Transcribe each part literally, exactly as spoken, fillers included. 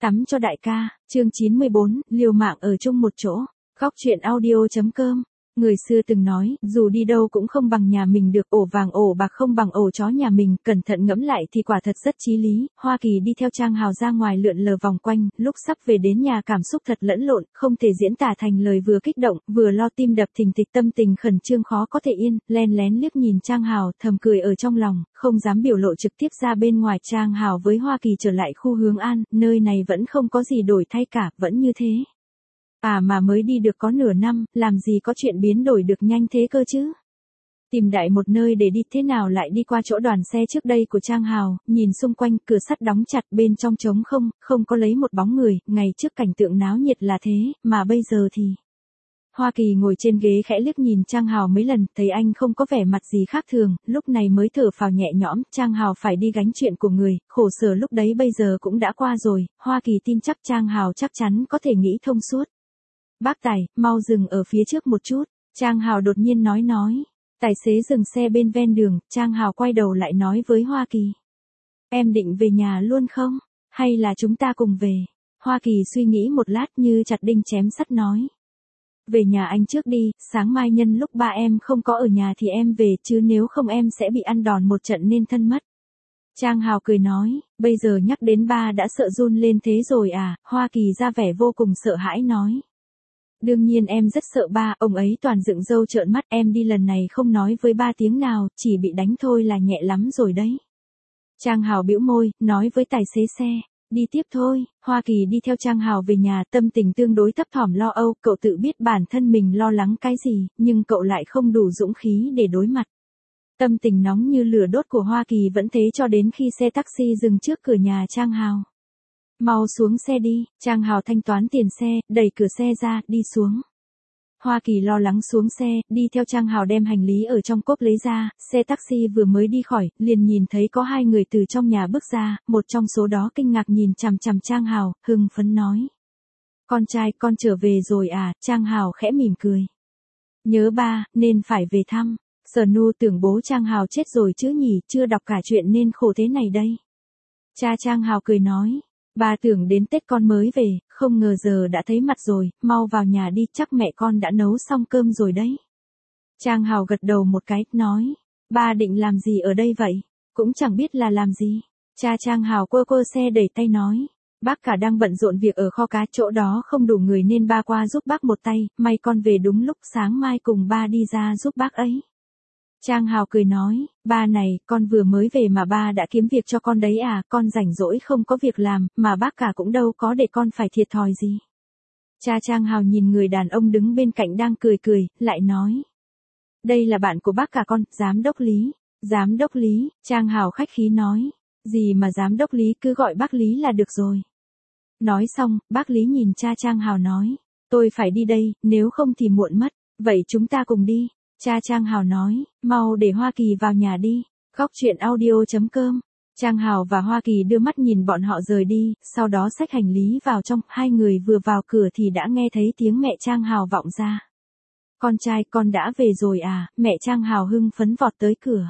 Tắm cho đại ca, chương chín mươi bốn, liều mạng ở chung một chỗ. Góc truyện audio chấm com. Người xưa từng nói, dù đi đâu cũng không bằng nhà mình được, ổ vàng ổ bạc không bằng ổ chó nhà mình, cẩn thận ngẫm lại thì quả thật rất chí lý. Hoa Kỳ đi theo Trang Hào ra ngoài lượn lờ vòng quanh, lúc sắp về đến nhà cảm xúc thật lẫn lộn, không thể diễn tả thành lời, vừa kích động, vừa lo tim đập thình thịch, tâm tình khẩn trương khó có thể yên, len lén liếc nhìn Trang Hào, thầm cười ở trong lòng, không dám biểu lộ trực tiếp ra bên ngoài. Trang Hào với Hoa Kỳ trở lại khu Hướng An, nơi này vẫn không có gì đổi thay cả, vẫn như thế. À mà mới đi được có nửa năm, làm gì có chuyện biến đổi được nhanh thế cơ chứ? Tìm đại một nơi để đi, thế nào lại đi qua chỗ đoàn xe trước đây của Trang Hào, nhìn xung quanh, cửa sắt đóng chặt, bên trong trống không, không có lấy một bóng người, ngày trước cảnh tượng náo nhiệt là thế, mà bây giờ thì... Hoa Kỳ ngồi trên ghế khẽ liếc nhìn Trang Hào mấy lần, thấy anh không có vẻ mặt gì khác thường, lúc này mới thở phào nhẹ nhõm. Trang Hào phải đi gánh chuyện của người, khổ sở lúc đấy bây giờ cũng đã qua rồi, Hoa Kỳ tin chắc Trang Hào chắc chắn có thể nghĩ thông suốt. Bác Tài, mau dừng ở phía trước một chút, Trang Hào đột nhiên nói nói. Tài xế dừng xe bên ven đường, Trang Hào quay đầu lại nói với Hoa Kỳ. Em định về nhà luôn không? Hay là chúng ta cùng về? Hoa Kỳ suy nghĩ một lát như chặt đinh chém sắt nói. Về nhà anh trước đi, sáng mai nhân lúc ba em không có ở nhà thì em về, chứ nếu không em sẽ bị ăn đòn một trận nên thân mất. Trang Hào cười nói, bây giờ nhắc đến ba đã sợ run lên thế rồi à? Hoa Kỳ ra vẻ vô cùng sợ hãi nói. Đương nhiên em rất sợ ba, ông ấy toàn dựng râu trợn mắt, em đi lần này không nói với ba tiếng nào, chỉ bị đánh thôi là nhẹ lắm rồi đấy. Trang Hào bĩu môi, nói với tài xế xe, đi tiếp thôi. Hoa Kỳ đi theo Trang Hào về nhà, tâm tình tương đối thấp thỏm lo âu, cậu tự biết bản thân mình lo lắng cái gì, nhưng cậu lại không đủ dũng khí để đối mặt. Tâm tình nóng như lửa đốt của Hoa Kỳ vẫn thế cho đến khi xe taxi dừng trước cửa nhà Trang Hào. Mau xuống xe đi, Trang Hào thanh toán tiền xe, đẩy cửa xe ra, đi xuống. Hoa Kỳ lo lắng xuống xe, đi theo Trang Hào đem hành lý ở trong cốp lấy ra, xe taxi vừa mới đi khỏi, liền nhìn thấy có hai người từ trong nhà bước ra, một trong số đó kinh ngạc nhìn chằm chằm Trang Hào, hưng phấn nói. Con trai, con trở về rồi à? Trang Hào khẽ mỉm cười. Nhớ ba, nên phải về thăm. Sở Nu tưởng bố Trang Hào chết rồi chứ nhỉ, chưa đọc cả chuyện nên khổ thế này đây. Cha Trang Hào cười nói. Ba tưởng đến Tết con mới về, không ngờ giờ đã thấy mặt rồi, mau vào nhà đi, chắc mẹ con đã nấu xong cơm rồi đấy. Trang Hào gật đầu một cái, nói, ba định làm gì ở đây vậy? Cũng chẳng biết là làm gì. Cha Trang Hào quơ quơ xe đẩy tay nói, bác cả đang bận rộn việc ở kho cá, chỗ đó không đủ người nên ba qua giúp bác một tay, may con về đúng lúc, sáng mai cùng ba đi ra giúp bác ấy. Trang Hào cười nói, ba này, con vừa mới về mà ba đã kiếm việc cho con đấy à, con rảnh rỗi không có việc làm, mà bác cả cũng đâu có để con phải thiệt thòi gì. Cha Trang Hào nhìn người đàn ông đứng bên cạnh đang cười cười, lại nói. Đây là bạn của bác cả con, giám đốc Lý. Giám đốc Lý, Trang Hào khách khí nói, gì mà giám đốc Lý, cứ gọi bác Lý là được rồi. Nói xong, bác Lý nhìn cha Trang Hào nói, tôi phải đi đây, nếu không thì muộn mất, vậy chúng ta cùng đi. Cha Trang Hào nói, mau để Hoa Kỳ vào nhà đi. Góc truyện audio chấm com. Trang Hào và Hoa Kỳ đưa mắt nhìn bọn họ rời đi, sau đó xách hành lý vào trong, hai người vừa vào cửa thì đã nghe thấy tiếng mẹ Trang Hào vọng ra. Con trai, con đã về rồi à? Mẹ Trang Hào hưng phấn vọt tới cửa.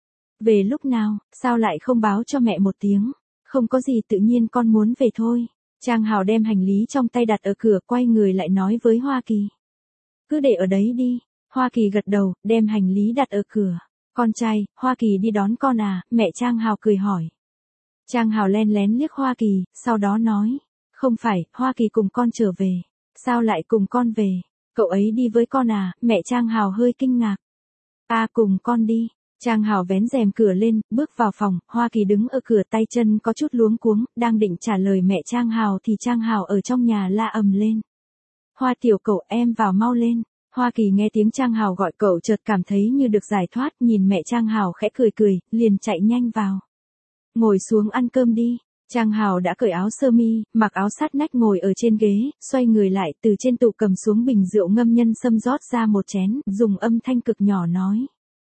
Về lúc nào, sao lại không báo cho mẹ một tiếng? Không có gì, tự nhiên con muốn về thôi. Trang Hào đem hành lý trong tay đặt ở cửa, quay người lại nói với Hoa Kỳ. Cứ để ở đấy đi. Hoa Kỳ gật đầu, đem hành lý đặt ở cửa. Con trai, Hoa Kỳ đi đón con à? Mẹ Trang Hào cười hỏi. Trang Hào len lén liếc Hoa Kỳ, sau đó nói. Không phải, Hoa Kỳ cùng con trở về. Sao lại cùng con về? Cậu ấy đi với con à? Mẹ Trang Hào hơi kinh ngạc. À, cùng con đi. Trang Hào vén rèm cửa lên, bước vào phòng, Hoa Kỳ đứng ở cửa tay chân có chút luống cuống, đang định trả lời mẹ Trang Hào thì Trang Hào ở trong nhà la ầm lên. Hoa tiểu cậu, em vào mau lên. Hoa Kỳ nghe tiếng Trang Hào gọi cậu chợt cảm thấy như được giải thoát, nhìn mẹ Trang Hào khẽ cười cười, liền chạy nhanh vào. Ngồi xuống ăn cơm đi. Trang Hào đã cởi áo sơ mi, mặc áo sát nách ngồi ở trên ghế, xoay người lại, từ trên tủ cầm xuống bình rượu ngâm nhân sâm rót ra một chén, dùng âm thanh cực nhỏ nói.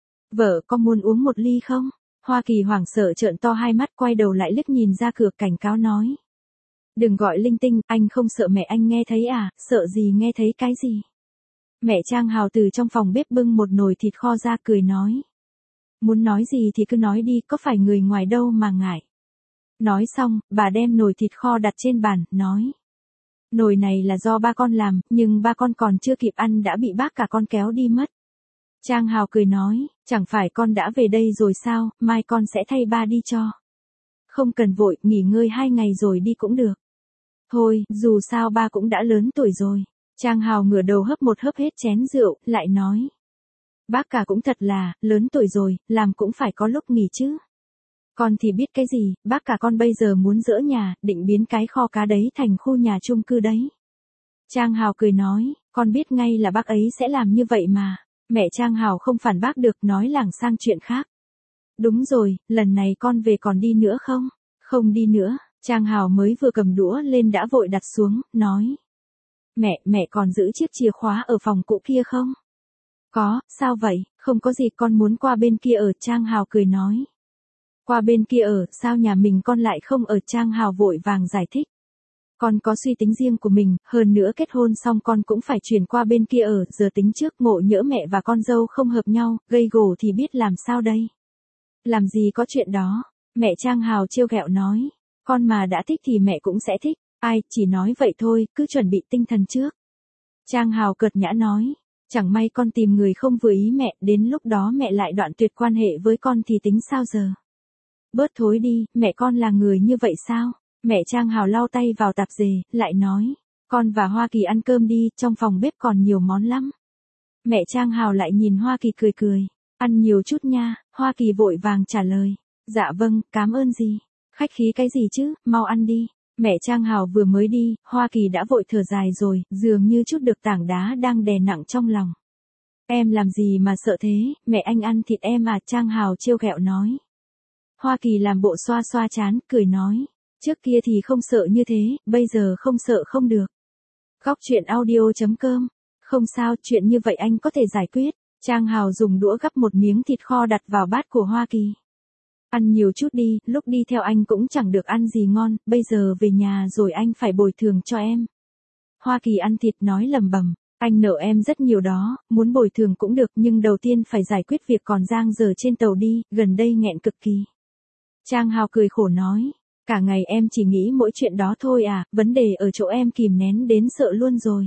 Vợ, có muốn uống một ly không? Hoa Kỳ hoảng sợ trợn to hai mắt, quay đầu lại liếc nhìn ra cửa, cảnh cáo nói. Đừng gọi linh tinh, anh không sợ mẹ anh nghe thấy à? Sợ gì nghe thấy cái gì? Mẹ Trang Hào từ trong phòng bếp bưng một nồi thịt kho ra, cười nói. Muốn nói gì thì cứ nói đi, có phải người ngoài đâu mà ngại. Nói xong, bà đem nồi thịt kho đặt trên bàn, nói. Nồi này là do ba con làm, nhưng ba con còn chưa kịp ăn đã bị bác cả con kéo đi mất. Trang Hào cười nói, chẳng phải con đã về đây rồi sao, mai con sẽ thay ba đi cho. Không cần vội, nghỉ ngơi hai ngày rồi đi cũng được. Thôi, dù sao ba cũng đã lớn tuổi rồi. Trang Hào ngửa đầu hấp một hớp hết chén rượu, lại nói. Bác cả cũng thật là, lớn tuổi rồi, làm cũng phải có lúc nghỉ chứ. Con thì biết cái gì, bác cả con bây giờ muốn dỡ nhà, định biến cái kho cá đấy thành khu nhà chung cư đấy. Trang Hào cười nói, con biết ngay là bác ấy sẽ làm như vậy mà. Mẹ Trang Hào không phản bác được, nói lảng sang chuyện khác. Đúng rồi, lần này con về còn đi nữa không? Không đi nữa. Trang Hào mới vừa cầm đũa lên đã vội đặt xuống, nói. Mẹ, mẹ còn giữ chiếc chìa khóa ở phòng cũ kia không? Có, sao vậy, không có gì, con muốn qua bên kia ở. Trang Hào cười nói. Qua bên kia ở, sao nhà mình con lại không ở? Trang Hào vội vàng giải thích. Con có suy tính riêng của mình, hơn nữa kết hôn xong con cũng phải chuyển qua bên kia ở, giờ tính trước ngộ nhỡ mẹ và con dâu không hợp nhau, gây gổ thì biết làm sao đây. Làm gì có chuyện đó, mẹ Trang Hào trêu ghẹo nói. Con mà đã thích thì mẹ cũng sẽ thích, ai, chỉ nói vậy thôi, cứ chuẩn bị tinh thần trước. Trang Hào cợt nhã nói. Chẳng may con tìm người không vừa ý mẹ, đến lúc đó mẹ lại đoạn tuyệt quan hệ với con thì tính sao giờ? Bớt thối đi, mẹ con là người như vậy sao? Mẹ Trang Hào lau tay vào tạp dề, lại nói. Con và Hoa Kỳ ăn cơm đi, trong phòng bếp còn nhiều món lắm. Mẹ Trang Hào lại nhìn Hoa Kỳ cười cười. Ăn nhiều chút nha, Hoa Kỳ vội vàng trả lời. Dạ vâng, cảm ơn gì. Khách khí cái gì chứ, mau ăn đi. Mẹ Trang Hào vừa mới đi, Hoa Kỳ đã vội thở dài rồi, dường như chút được tảng đá đang đè nặng trong lòng. Em làm gì mà sợ thế, mẹ anh ăn thịt em à? Trang Hào trêu ghẹo nói. Hoa Kỳ làm bộ xoa xoa trán, cười nói. Trước kia thì không sợ như thế, bây giờ không sợ không được. Góc truyện audio chấm com. Không sao, chuyện như vậy anh có thể giải quyết. Trang Hào dùng đũa gắp một miếng thịt kho đặt vào bát của Hoa Kỳ. Ăn nhiều chút đi, lúc đi theo anh cũng chẳng được ăn gì ngon, bây giờ về nhà rồi anh phải bồi thường cho em. Hoa Kỳ ăn thịt nói lầm bầm, anh nợ em rất nhiều đó, muốn bồi thường cũng được nhưng đầu tiên phải giải quyết việc còn dang dở trên tàu đi, gần đây nghẹn cực kỳ. Trang Hào cười khổ nói, cả ngày em chỉ nghĩ mỗi chuyện đó thôi à, vấn đề ở chỗ em kìm nén đến sợ luôn rồi.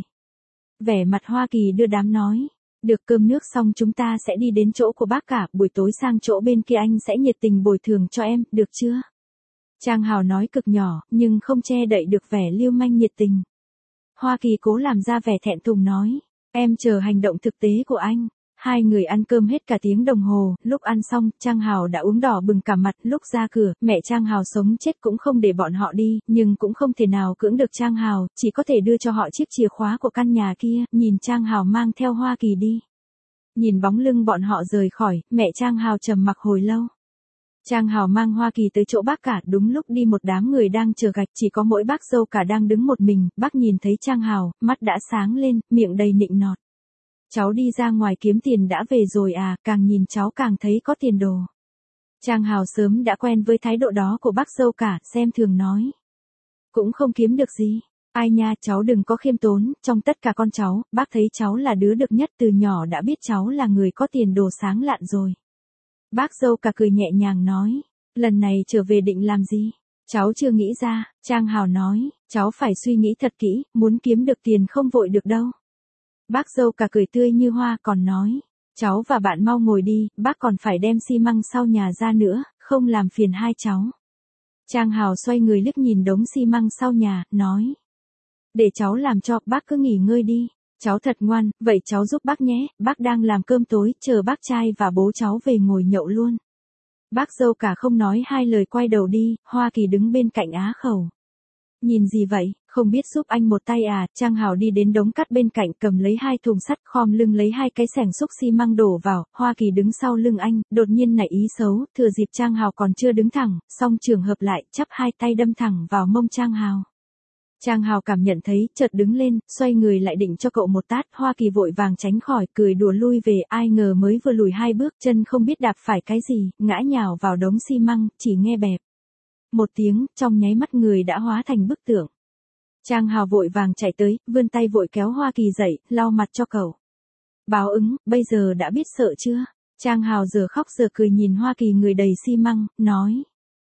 Vẻ mặt Hoa Kỳ đưa đám nói. Được, cơm nước xong chúng ta sẽ đi đến chỗ của bác cả, buổi tối sang chỗ bên kia anh sẽ nhiệt tình bồi thường cho em, được chưa? Trang Hào nói cực nhỏ, nhưng không che đậy được vẻ lưu manh nhiệt tình. Hoa Kỳ cố làm ra vẻ thẹn thùng nói, em chờ hành động thực tế của anh. Hai người ăn cơm hết cả tiếng đồng hồ, lúc ăn xong, Trang Hào đã uống đỏ bừng cả mặt, lúc ra cửa, mẹ Trang Hào sống chết cũng không để bọn họ đi, nhưng cũng không thể nào cưỡng được Trang Hào, chỉ có thể đưa cho họ chiếc chìa khóa của căn nhà kia, nhìn Trang Hào mang theo Hoa Kỳ đi. Nhìn bóng lưng bọn họ rời khỏi, mẹ Trang Hào trầm mặc hồi lâu. Trang Hào mang Hoa Kỳ tới chỗ bác cả, đúng lúc đi một đám người đang chờ gạch, chỉ có mỗi bác dâu cả đang đứng một mình, bác nhìn thấy Trang Hào, mắt đã sáng lên, miệng đầy nịnh nọt. Cháu đi ra ngoài kiếm tiền đã về rồi à, càng nhìn cháu càng thấy có tiền đồ. Trang Hào sớm đã quen với thái độ đó của bác dâu cả, xem thường nói. Cũng không kiếm được gì. Ai nha, cháu đừng có khiêm tốn, trong tất cả con cháu, bác thấy cháu là đứa được nhất, từ nhỏ đã biết cháu là người có tiền đồ sáng lạn rồi. Bác dâu cả cười nhẹ nhàng nói, lần này trở về định làm gì? Cháu chưa nghĩ ra. Trang Hào nói, cháu phải suy nghĩ thật kỹ, muốn kiếm được tiền không vội được đâu. Bác dâu cả cười tươi như hoa còn nói, cháu và bạn mau ngồi đi, bác còn phải đem xi măng sau nhà ra nữa, không làm phiền hai cháu. Trang Hào xoay người liếc nhìn đống xi măng sau nhà, nói. Để cháu làm cho, bác cứ nghỉ ngơi đi. Cháu thật ngoan, vậy cháu giúp bác nhé, bác đang làm cơm tối, chờ bác trai và bố cháu về ngồi nhậu luôn. Bác dâu cả không nói hai lời quay đầu đi, Hoa Kỳ đứng bên cạnh á khẩu. Nhìn gì vậy, không biết giúp anh một tay à? Trang Hào đi đến đống cát bên cạnh cầm lấy hai thùng sắt, khom lưng lấy hai cái xẻng xúc xi măng đổ vào, Hoa Kỳ đứng sau lưng anh, đột nhiên nảy ý xấu, thừa dịp Trang Hào còn chưa đứng thẳng, song trường hợp lại, chắp hai tay đâm thẳng vào mông Trang Hào. Trang Hào cảm nhận thấy, chợt đứng lên, xoay người lại định cho cậu một tát, Hoa Kỳ vội vàng tránh khỏi, cười đùa lui về, ai ngờ mới vừa lùi hai bước, chân không biết đạp phải cái gì, ngã nhào vào đống xi măng, chỉ nghe bẹp. Một tiếng, trong nháy mắt người đã hóa thành bức tượng. Trang Hào vội vàng chạy tới, vươn tay vội kéo Hoa Kỳ dậy, lau mặt cho cậu. Báo ứng, bây giờ đã biết sợ chưa? Trang Hào giờ khóc giờ cười nhìn Hoa Kỳ người đầy xi măng, nói.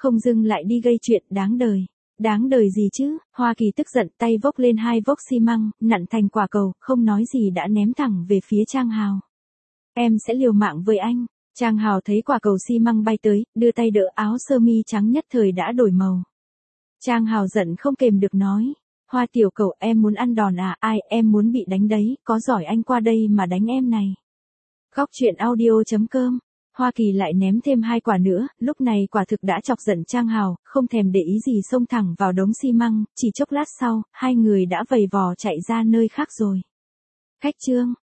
không dưng lại đi gây chuyện, đáng đời. Đáng đời gì chứ, Hoa Kỳ tức giận tay vốc lên hai vốc xi măng, nặn thành quả cầu, không nói gì đã ném thẳng về phía Trang Hào. Em sẽ liều mạng với anh. Trang Hào thấy quả cầu xi măng bay tới, đưa tay đỡ áo sơ mi trắng nhất thời đã đổi màu. Trang Hào giận không kềm được nói. Hoa tiểu cầu, em muốn ăn đòn à? Ai, em muốn bị đánh đấy, có giỏi anh qua đây mà đánh em này. Khóc chuyện audio chấm com. Hoa Kỳ lại ném thêm hai quả nữa, lúc này quả thực đã chọc giận Trang Hào, không thèm để ý gì xông thẳng vào đống xi măng, chỉ chốc lát sau, hai người đã vầy vò chạy ra nơi khác rồi. Khách trương.